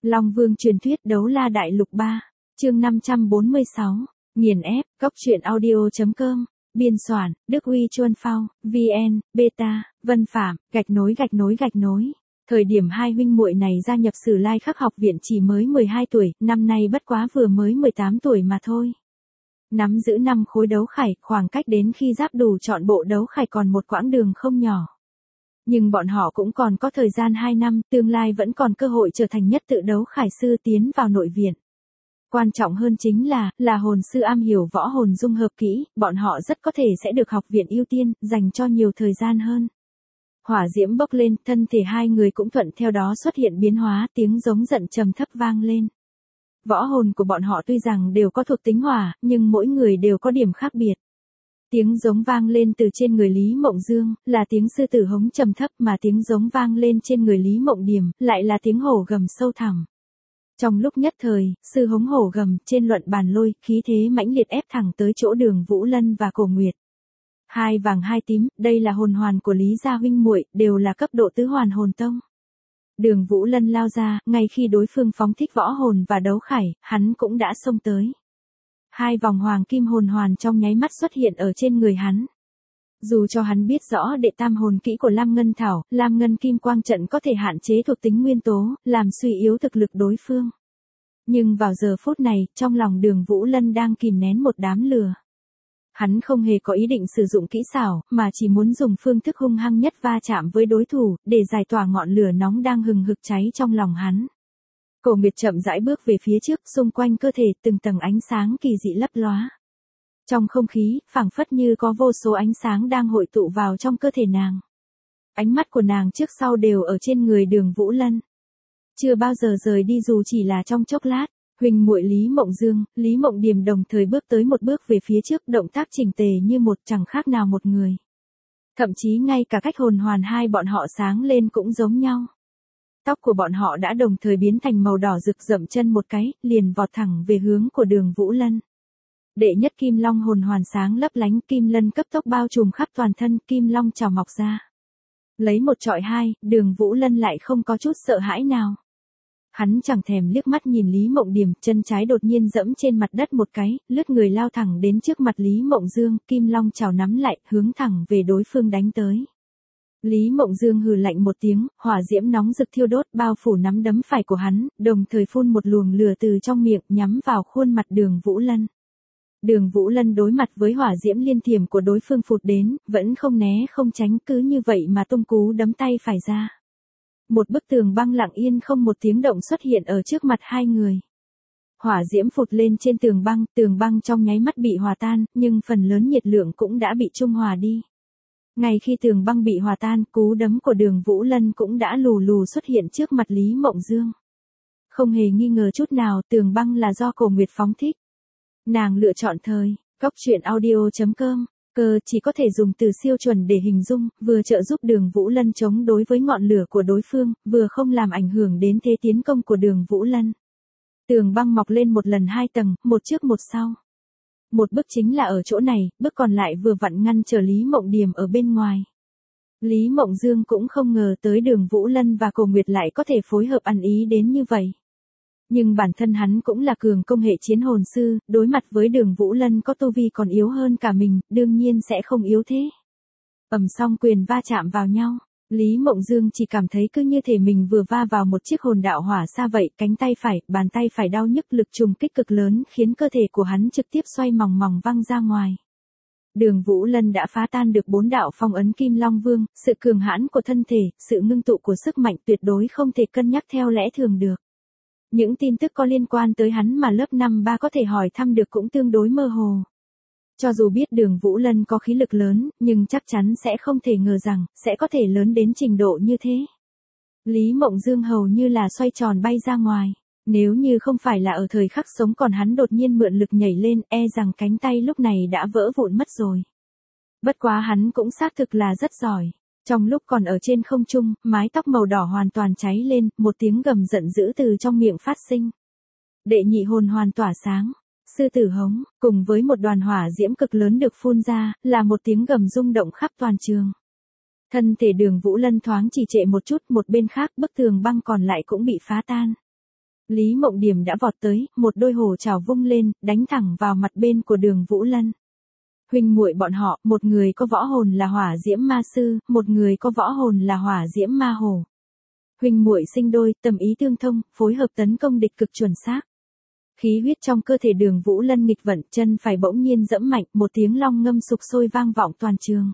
Long Vương truyền thuyết đấu la đại lục 3, chương 546, nghiền ép, góc truyện audio.com, biên soạn, Đức Huy Chuân Phao, VN, Beta, Vân Phạm, gạch nối. Thời điểm hai huynh muội này gia nhập Sử Lai Khắc học viện chỉ mới 12 tuổi, năm nay bất quá vừa mới 18 tuổi mà thôi. Nắm giữ 5 khối đấu khải, khoảng cách đến khi giáp đủ chọn bộ đấu khải còn một quãng đường không nhỏ. Nhưng bọn họ cũng còn có thời gian 2 năm, tương lai vẫn còn cơ hội trở thành nhất tự đấu khải sư tiến vào nội viện. Quan trọng hơn chính là hồn sư am hiểu võ hồn dung hợp kỹ, bọn họ rất có thể sẽ được học viện ưu tiên, dành cho nhiều thời gian hơn. Hỏa diễm bốc lên, thân thể hai người cũng thuận theo đó xuất hiện biến hóa, tiếng giống giận trầm thấp vang lên. Võ hồn của bọn họ tuy rằng đều có thuộc tính hỏa, nhưng mỗi người đều có điểm khác biệt. Tiếng giống vang lên từ trên người Lý Mộng Dương, là tiếng sư tử hống trầm thấp, mà tiếng giống vang lên trên người Lý Mộng Điềm, lại là tiếng hổ gầm sâu thẳm. Trong lúc nhất thời, sư hống hổ gầm, trên luận bàn lôi, khí thế mãnh liệt ép thẳng tới chỗ Đường Vũ Lân và Cổ Nguyệt. Hai vàng hai tím, đây là hồn hoàn của Lý gia huynh muội, đều là cấp độ tứ hoàn hồn tông. Đường Vũ Lân lao ra, ngay khi đối phương phóng thích võ hồn và đấu khải, hắn cũng đã xông tới. Hai vòng hoàng kim hồn hoàn trong nháy mắt xuất hiện ở trên người hắn. Dù cho hắn biết rõ đệ tam hồn kỹ của Lam Ngân Thảo, Lam Ngân Kim Quang Trận có thể hạn chế thuộc tính nguyên tố, làm suy yếu thực lực đối phương. Nhưng vào giờ phút này, trong lòng Đường Vũ Lân đang kìm nén một đám lửa. Hắn không hề có ý định sử dụng kỹ xảo, mà chỉ muốn dùng phương thức hung hăng nhất va chạm với đối thủ, để giải tỏa ngọn lửa nóng đang hừng hực cháy trong lòng hắn. Cổ Nguyệt chậm rãi bước về phía trước, xung quanh cơ thể từng tầng ánh sáng kỳ dị lấp lóa. Trong không khí, phảng phất như có vô số ánh sáng đang hội tụ vào trong cơ thể nàng. Ánh mắt của nàng trước sau đều ở trên người Đường Vũ Lân. Chưa bao giờ rời đi dù chỉ là trong chốc lát. Huynh muội Lý Mộng Dương, Lý Mộng Điềm đồng thời bước tới một bước về phía trước, động tác chỉnh tề như một, chẳng khác nào một người. Thậm chí ngay cả cách hồn hoàn hai bọn họ sáng lên cũng giống nhau. Tóc của bọn họ đã đồng thời biến thành màu đỏ rực, dậm chân một cái, liền vọt thẳng về hướng của Đường Vũ Lân. Đệ nhất Kim Long hồn hoàn sáng lấp lánh, kim lân cấp tốc bao trùm khắp toàn thân, kim long trào mọc ra. Lấy một trọi hai, Đường Vũ Lân lại không có chút sợ hãi nào. Hắn chẳng thèm liếc mắt nhìn Lý Mộng Điềm, chân trái đột nhiên dẫm trên mặt đất một cái, lướt người lao thẳng đến trước mặt Lý Mộng Dương, kim long chảo nắm lại, hướng thẳng về đối phương đánh tới. Lý Mộng Dương hừ lạnh một tiếng, hỏa diễm nóng rực thiêu đốt, bao phủ nắm đấm phải của hắn, đồng thời phun một luồng lửa từ trong miệng, nhắm vào khuôn mặt Đường Vũ Lân. Đường Vũ Lân đối mặt với hỏa diễm liên thiểm của đối phương phụt đến, vẫn không né không tránh, cứ như vậy mà tung cú đấm tay phải ra. Một bức tường băng lặng yên không một tiếng động xuất hiện ở trước mặt hai người. Hỏa diễm phụt lên trên tường băng trong nháy mắt bị hòa tan, nhưng phần lớn nhiệt lượng cũng đã bị trung hòa đi. Ngay khi tường băng bị hòa tan, cú đấm của Đường Vũ Lân cũng đã lù lù xuất hiện trước mặt Lý Mộng Dương. Không hề nghi ngờ chút nào, tường băng là do Cổ Nguyệt phóng thích. Nàng lựa chọn thời, góc truyện audio.com. Cơ chỉ có thể dùng từ siêu chuẩn để hình dung, vừa trợ giúp Đường Vũ Lân chống đối với ngọn lửa của đối phương, vừa không làm ảnh hưởng đến thế tiến công của Đường Vũ Lân. Tường băng mọc lên một lần 2 tầng, một trước một sau. Một bức chính là ở chỗ này, bức còn lại vừa vặn ngăn trở Lý Mộng Điềm ở bên ngoài. Lý Mộng Dương cũng không ngờ tới Đường Vũ Lân và Cổ Nguyệt lại có thể phối hợp ăn ý đến như vậy. Nhưng bản thân hắn cũng là cường công hệ chiến hồn sư, đối mặt với Đường Vũ Lân có tu vi còn yếu hơn cả mình, đương nhiên sẽ không yếu thế. Song quyền va chạm vào nhau, Lý Mộng Dương chỉ cảm thấy cứ như thể mình vừa va vào một chiếc hồn đạo hỏa xa vậy, cánh tay phải, bàn tay phải đau nhức, lực trùng kích cực lớn khiến cơ thể của hắn trực tiếp xoay mòng mòng văng ra ngoài. Đường Vũ Lân đã phá tan được 4 đạo phong ấn Kim Long Vương, sự cường hãn của thân thể, sự ngưng tụ của sức mạnh tuyệt đối không thể cân nhắc theo lẽ thường được. Những tin tức có liên quan tới hắn mà lớp 5-3 có thể hỏi thăm được cũng tương đối mơ hồ. Cho dù biết Đường Vũ Lân có khí lực lớn, nhưng chắc chắn sẽ không thể ngờ rằng, sẽ có thể lớn đến trình độ như thế. Lý Mộng Dương hầu như là xoay tròn bay ra ngoài. Nếu như không phải là ở thời khắc sống còn hắn đột nhiên mượn lực nhảy lên, e rằng cánh tay lúc này đã vỡ vụn mất rồi. Bất quá hắn cũng xác thực là rất giỏi. Trong lúc còn ở trên không trung, mái tóc màu đỏ hoàn toàn cháy lên, một tiếng gầm giận dữ từ trong miệng phát sinh. Đệ nhị hồn hoàn tỏa sáng, sư tử hống, cùng với một đoàn hỏa diễm cực lớn được phun ra, là một tiếng gầm rung động khắp toàn trường. Thân thể Đường Vũ Lân thoáng trì trệ một chút, một bên khác bức tường băng còn lại cũng bị phá tan. Lý Mộng Điểm đã vọt tới, một đôi hổ trảo vung lên, đánh thẳng vào mặt bên của Đường Vũ Lân. Huynh muội bọn họ, một người có võ hồn là hỏa diễm ma sư, một người có võ hồn là hỏa diễm ma hổ. Huynh muội sinh đôi, tâm ý tương thông, phối hợp tấn công địch cực chuẩn xác. Khí huyết trong cơ thể Đường Vũ Lân nghịch vận, chân phải bỗng nhiên giẫm mạnh, một tiếng long ngâm sục sôi vang vọng toàn trường.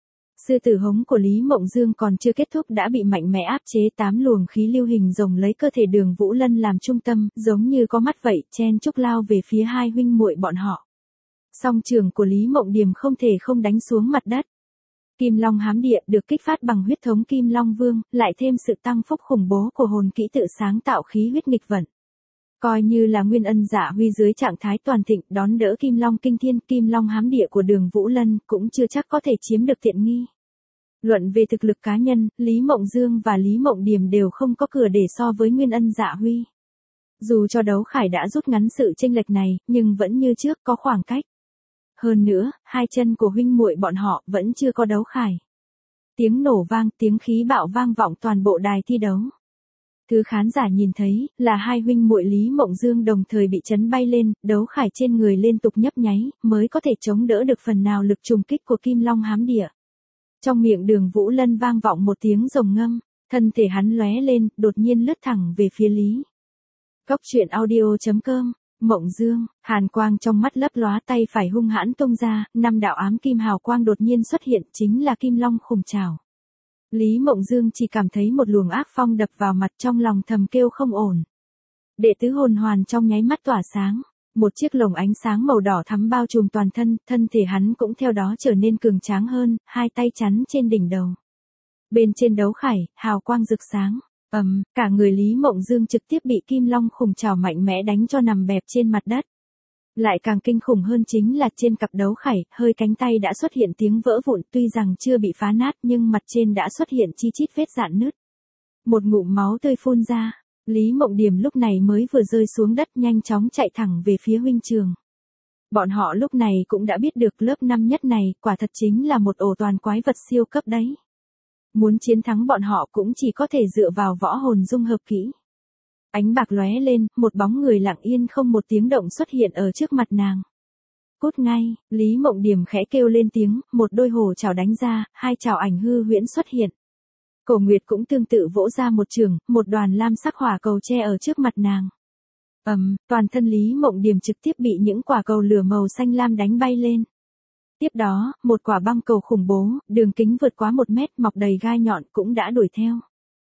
Sư tử hống của Lý Mộng Dương còn chưa kết thúc đã bị mạnh mẽ áp chế, 8 luồng khí lưu hình rồng lấy cơ thể Đường Vũ Lân làm trung tâm, giống như có mắt vậy, chen chúc lao về phía hai huynh muội bọn họ. Song trường của Lý Mộng Điểm không thể không đánh xuống mặt đất. Kim Long hám địa được kích phát bằng huyết thống Kim Long Vương, lại thêm sự tăng phúc khủng bố của hồn kỹ tự sáng tạo khí huyết nghịch vận. Coi như là Nguyên Ân Dạ Huy dưới trạng thái toàn thịnh đón đỡ Kim Long kinh thiên, Kim Long hám địa của Đường Vũ Lân cũng chưa chắc có thể chiếm được tiện nghi. Luận về thực lực cá nhân, Lý Mộng Dương và Lý Mộng Điểm đều không có cửa để so với Nguyên Ân Dạ Huy. Dù cho đấu khải đã rút ngắn sự chênh lệch này, nhưng vẫn như trước có khoảng cách. Hơn nữa, hai chân của huynh muội bọn họ vẫn chưa có đấu khải. Tiếng nổ vang, tiếng khí bạo vang vọng toàn bộ đài thi đấu. Thứ khán giả nhìn thấy là hai huynh muội Lý Mộng Dương đồng thời bị chấn bay lên, đấu khải trên người liên tục nhấp nháy, mới có thể chống đỡ được phần nào lực trùng kích của Kim Long hám địa. Trong miệng Đường Vũ Lân vang vọng một tiếng rồng ngâm, thân thể hắn lóe lên, đột nhiên lướt thẳng về phía Lý. Cốc truyện audio.com. Mộng Dương, hàn quang trong mắt lấp lóa, tay phải hung hãn tung ra, 5 đạo ám kim hào quang đột nhiên xuất hiện, chính là Kim Long khủng trảo. Lý Mộng Dương chỉ cảm thấy một luồng ác phong đập vào mặt, trong lòng thầm kêu không ổn. Đệ tứ hồn hoàn trong nháy mắt tỏa sáng, một chiếc lồng ánh sáng màu đỏ thắm bao trùm toàn thân, thân thể hắn cũng theo đó trở nên cường tráng hơn, hai tay chắn trên đỉnh đầu. Bên trên đấu khải, hào quang rực sáng. Cả người Lý Mộng Dương trực tiếp bị Kim Long khủng trảo mạnh mẽ đánh cho nằm bẹp trên mặt đất. Lại càng kinh khủng hơn chính là trên cặp đấu khải, hơi cánh tay đã xuất hiện tiếng vỡ vụn, tuy rằng chưa bị phá nát nhưng mặt trên đã xuất hiện chi chít vết rạn nứt. Một ngụm máu tươi phun ra, Lý Mộng Điểm lúc này mới vừa rơi xuống đất, nhanh chóng chạy thẳng về phía huynh trường. Bọn họ lúc này cũng đã biết được lớp 5 nhất này, quả thật chính là một ổ toàn quái vật siêu cấp đấy. Muốn chiến thắng bọn họ cũng chỉ có thể dựa vào võ hồn dung hợp kỹ. Ánh bạc lóe lên, một bóng người lặng yên không một tiếng động xuất hiện ở trước mặt nàng. Cút ngay, Lý Mộng Điểm khẽ kêu lên tiếng, một đôi hổ chảo đánh ra, hai chảo ảnh hư huyễn xuất hiện. Cổ Nguyệt cũng tương tự vỗ ra một chưởng, một đoàn lam sắc hỏa cầu che ở trước mặt nàng. Toàn thân Lý Mộng Điểm trực tiếp bị những quả cầu lửa màu xanh lam đánh bay lên. Tiếp đó, một quả băng cầu khủng bố, đường kính vượt quá 1 mét, mọc đầy gai nhọn cũng đã đuổi theo.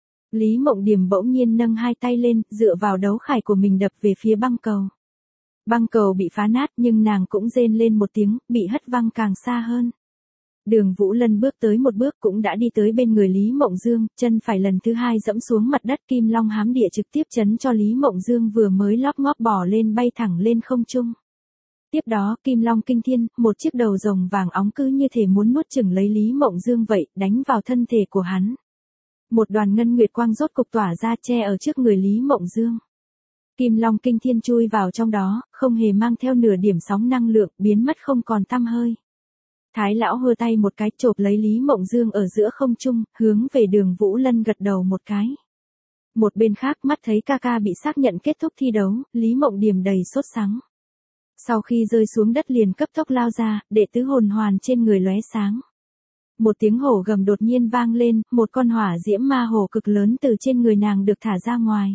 Lý Mộng Điểm bỗng nhiên nâng hai tay lên, dựa vào đấu khải của mình đập về phía băng cầu. Băng cầu bị phá nát nhưng nàng cũng rên lên một tiếng, bị hất văng càng xa hơn. Đường Vũ Lân bước tới một bước cũng đã đi tới bên người Lý Mộng Dương, chân phải lần thứ hai dẫm xuống mặt đất, Kim Long hám địa trực tiếp chấn cho Lý Mộng Dương vừa mới lóp ngóp bò lên bay thẳng lên không trung. Tiếp đó, Kim Long kinh thiên, một chiếc đầu rồng vàng óng cứ như thể muốn nuốt chửng lấy Lý Mộng Dương vậy, đánh vào thân thể của hắn. Một đoàn ngân nguyệt quang rốt cục tỏa ra che ở trước người Lý Mộng Dương. Kim Long kinh thiên chui vào trong đó, không hề mang theo nửa điểm sóng năng lượng, biến mất không còn tăm hơi. Thái lão hơ tay một cái chộp lấy Lý Mộng Dương ở giữa không trung, hướng về Đường Vũ Lân gật đầu một cái. Một bên khác mắt thấy ca ca bị xác nhận kết thúc thi đấu, Lý Mộng Điểm đầy sốt sắng. Sau khi rơi xuống đất liền cấp tốc lao ra, đệ tứ hồn hoàn trên người lóe sáng. Một tiếng hổ gầm đột nhiên vang lên, một con hỏa diễm ma hổ cực lớn từ trên người nàng được thả ra ngoài.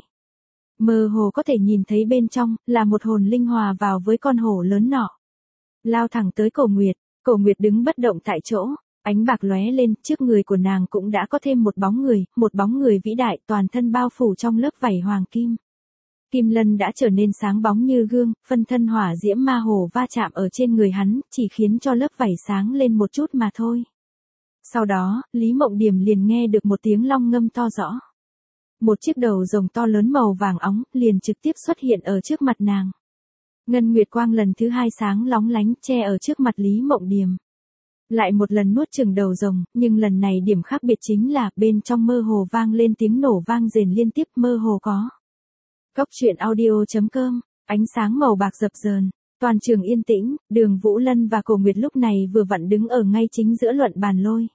Mơ hồ có thể nhìn thấy bên trong, là một hồn linh hòa vào với con hổ lớn nọ. Lao thẳng tới Cổ Nguyệt, Cổ Nguyệt đứng bất động tại chỗ, ánh bạc lóe lên, trước người của nàng cũng đã có thêm một bóng người vĩ đại, toàn thân bao phủ trong lớp vảy hoàng kim. Kim lân đã trở nên sáng bóng như gương, phân thân hỏa diễm ma hổ va chạm ở trên người hắn, chỉ khiến cho lớp vảy sáng lên một chút mà thôi. Sau đó, Lý Mộng Điểm liền nghe được một tiếng long ngâm to rõ. Một chiếc đầu rồng to lớn màu vàng óng, liền trực tiếp xuất hiện ở trước mặt nàng. Ngân nguyệt quang lần thứ hai sáng lóng lánh che ở trước mặt Lý Mộng Điểm. Lại một lần nuốt chửng đầu rồng, nhưng lần này điểm khác biệt chính là, bên trong mơ hồ vang lên tiếng nổ vang rền liên tiếp, mơ hồ có. Cốc truyện audio.com, ánh sáng màu bạc dập dờn, toàn trường yên tĩnh, Đường Vũ Lân và Cổ Nguyệt lúc này vừa vặn đứng ở ngay chính giữa luận bàn lôi.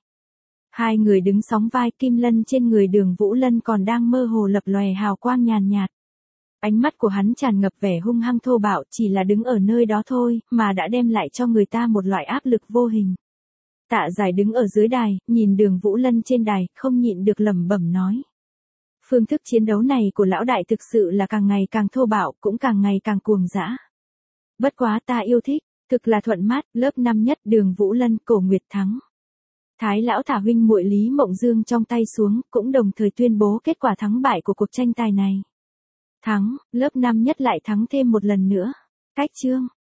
Hai người đứng sóng vai, kim lân trên người Đường Vũ Lân còn đang mơ hồ lập lòe hào quang nhàn nhạt. Ánh mắt của hắn tràn ngập vẻ hung hăng thô bạo, chỉ là đứng ở nơi đó thôi, mà đã đem lại cho người ta một loại áp lực vô hình. Tạ Giải đứng ở dưới đài, nhìn Đường Vũ Lân trên đài, không nhịn được lẩm bẩm nói. Phương thức chiến đấu này của lão đại thực sự là càng ngày càng thô bạo, cũng càng ngày càng cuồng dã. Bất quá ta yêu thích, thực là thuận mắt, lớp 5 nhất Đường Vũ Lân, Cổ Nguyệt thắng. Thái lão thả huynh muội Lý Mộng Dương trong tay xuống, cũng đồng thời tuyên bố kết quả thắng bại của cuộc tranh tài này. Thắng, lớp 5 nhất lại thắng thêm một lần nữa. Cách chương.